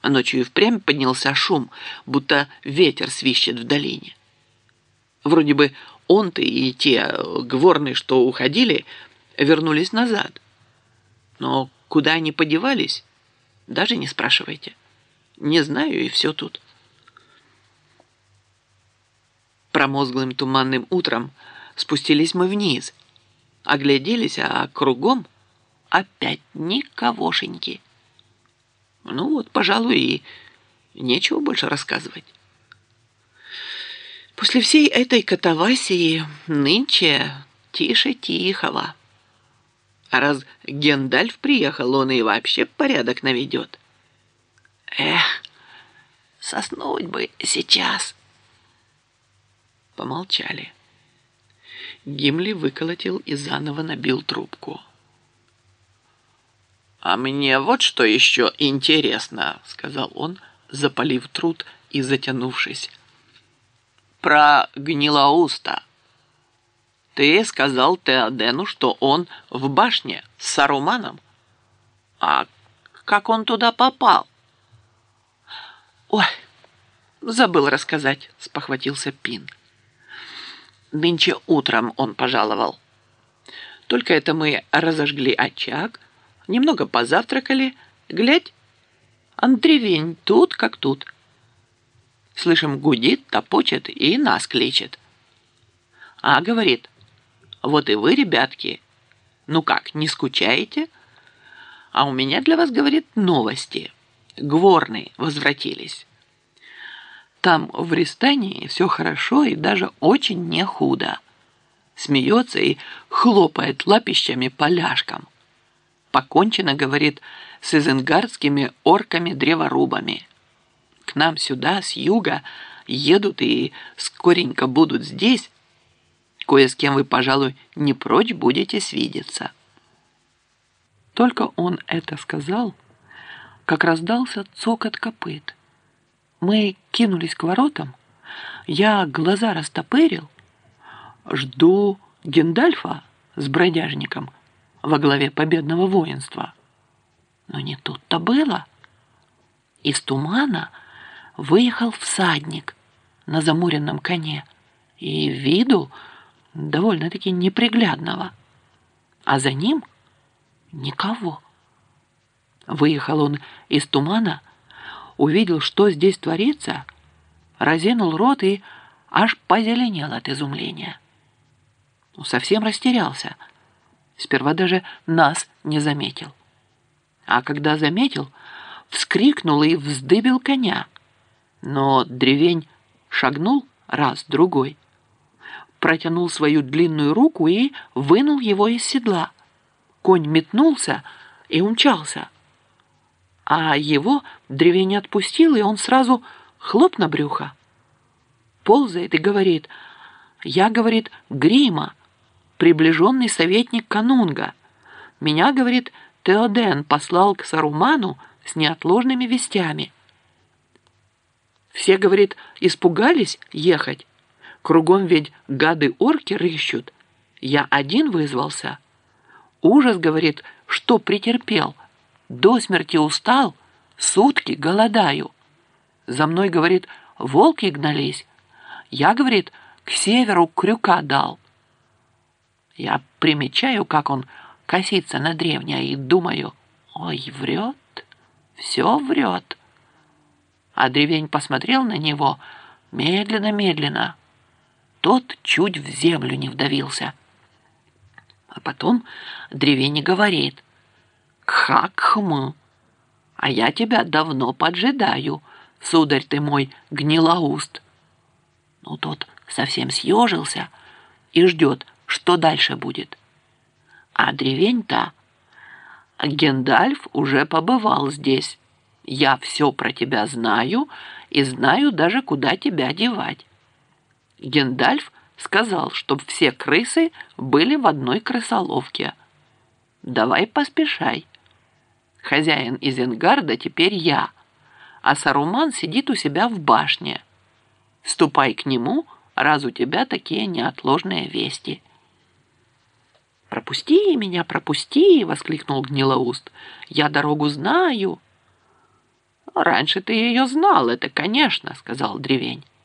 А ночью и впрямь поднялся шум, будто ветер свищет в долине. Вроде бы он-то и те гворны, что уходили, вернулись назад. Но куда они подевались, даже не спрашивайте. Не знаю, и все тут. Промозглым туманным утром спустились мы вниз, огляделись, а кругом опять никогошеньки. Ну вот, пожалуй, и нечего больше рассказывать. После всей этой катавасии нынче тише тихого. А раз Гендальф приехал, он и вообще порядок наведет. Эх, соснуть бы сейчас. Помолчали. Гимли выколотил и заново набил трубку. «А мне вот что еще интересно», — сказал он, запалив труд и затянувшись. «Про Гнилоуста. Ты сказал Теодену, что он в башне с Саруманом. А как он туда попал?» «Ой, забыл рассказать», — спохватился Пин. «Нынче утром он пожаловал. Только это мы разожгли очаг, немного позавтракали. Глядь, Андревень тут как тут. Слышим, гудит, топочет и нас кличет. А говорит, вот и вы, ребятки, ну как, не скучаете? А у меня для вас, говорит, новости. Гворны возвратились. Там в Ристании все хорошо и даже очень не худо. Смеется и хлопает лапищами по ляжкам. Покончено, говорит, с изенгардскими орками-древорубами. К нам сюда, с юга, едут и скоренько будут здесь. Кое с кем вы, пожалуй, не прочь будете свидеться. Только он это сказал, как раздался цокот копыт. Мы кинулись к воротам, я глаза растопырил, жду Гендальфа с бродяжником во главе победного воинства. Но не тут-то было. Из тумана выехал всадник на замуренном коне и виду довольно-таки неприглядного, а за ним никого. Выехал он из тумана, увидел, что здесь творится, разинул рот и аж позеленел от изумления. Совсем растерялся. Сперва даже нас не заметил. А когда заметил, вскрикнул и вздыбил коня. Но древень шагнул раз, другой, протянул свою длинную руку и вынул его из седла. Конь метнулся и умчался. А его древень отпустил, и он сразу хлоп на брюхо. Ползает и говорит, я, говорит, Грима, приближенный советник Канунга. Меня, говорит, Теоден послал к Саруману с неотложными вестями. Все, говорит, испугались ехать. Кругом ведь гады-орки рыщут. Я один вызвался. Ужас, говорит, что претерпел. До смерти устал, сутки голодаю. За мной, говорит, волки гнались. Я, говорит, к северу крюка дал. Я примечаю, как он косится на древня, и думаю, ой, врет, все врет. А древень посмотрел на него медленно-медленно. Тот чуть в землю не вдавился. А потом древень говорит, «Кхак-хм, а я тебя давно поджидаю, сударь ты мой Гнилоуст». Ну, тот совсем съежился и ждет, что дальше будет. А древень-то, Гендальф уже побывал здесь. Я все про тебя знаю и знаю даже, куда тебя девать. Гендальф сказал, чтоб все крысы были в одной крысоловке. Давай поспешай. Хозяин Изенгарда теперь я, а Саруман сидит у себя в башне. Ступай к нему, раз у тебя такие неотложные вести. «Пропусти меня, пропусти!» — воскликнул Гнилоуст. «Я дорогу знаю!» «Раньше ты ее знал, это конечно», — сказал Древень.